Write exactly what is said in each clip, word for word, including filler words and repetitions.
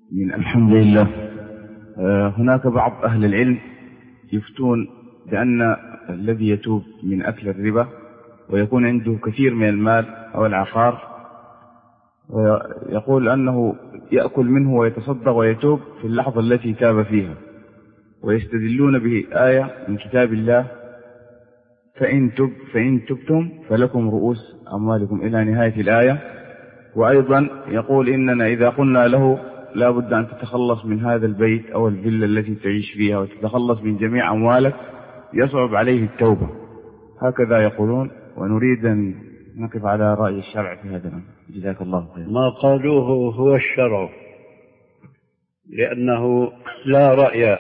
الحمد لله. هناك بعض أهل العلم يفتون بأن الذي يتوب من أكل الربا ويكون عنده كثير من المال أو العقار يقول أنه يأكل منه ويتصدق ويتوب في اللحظة التي تاب فيها، ويستدلون به آية من كتاب الله: فإن تب فإن تبتم فلكم رؤوس أموالكم إلى نهاية الآية. وأيضا يقول إننا إذا قلنا له لا بد أن تتخلص من هذا البيت أو الفيلا التي تعيش فيها وتتخلص من جميع أموالك يصعب عليه التوبة. هكذا يقولون، ونريد أن نقف على رأي الشرع في هذا الأمر. جزاك الله خير. ما قالوه هو الشرع، لأنه لا رأي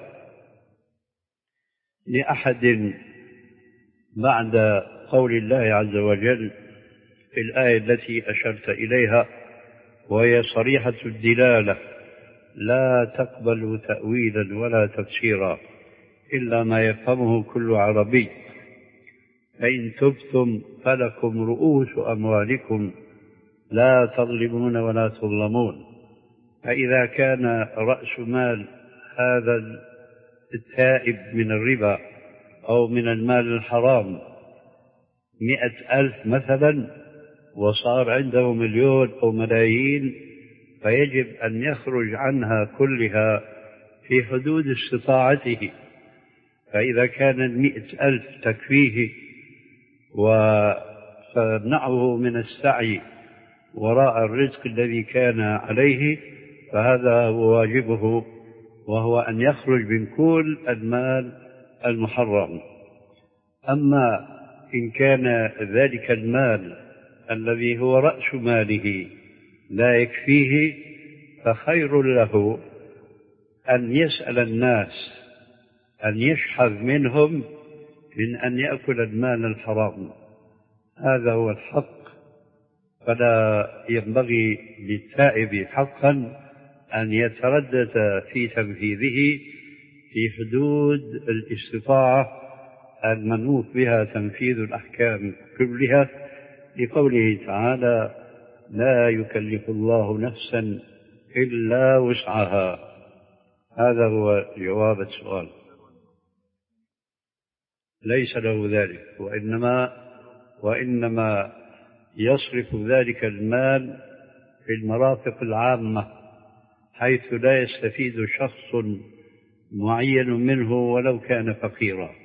لأحد بعد قول الله عز وجل في الآية التي أشرت إليها، وهي صريحة الدلالة: لا تقبل تأويلا ولا تفسيرا إلا ما يفهمه كل عربي. فإن تبتم فلكم رؤوس أموالكم لا تظلمون ولا تظلمون. فإذا كان رأس مال هذا التائب من الربا أو من المال الحرام مئة ألف مثلا، وصار عنده مليون أو ملايين، فيجب أن يخرج عنها كلها في حدود استطاعته. فإذا كان المئة ألف تكفيه وتمنعه من السعي وراء الرزق الذي كان عليه، فهذا هو واجبه، وهو أن يخرج من كل المال المحرم. أما إن كان ذلك المال الذي هو رأس ماله لا يكفيه، فخير له أن يسأل الناس أن يشحذ منهم من أن يأكل المال الحرام. هذا هو الحق. فلا ينبغي للتائب حقا أن يتردد في تنفيذه في حدود الاستطاعة المنوط بها تنفيذ الأحكام كلها، لقوله تعالى: لا يكلف الله نفسا إلا وسعها. هذا هو جواب السؤال. ليس له ذلك، وإنما وإنما يصرف ذلك المال في المرافق العامة، حيث لا يستفيد شخص معين منه ولو كان فقيرا.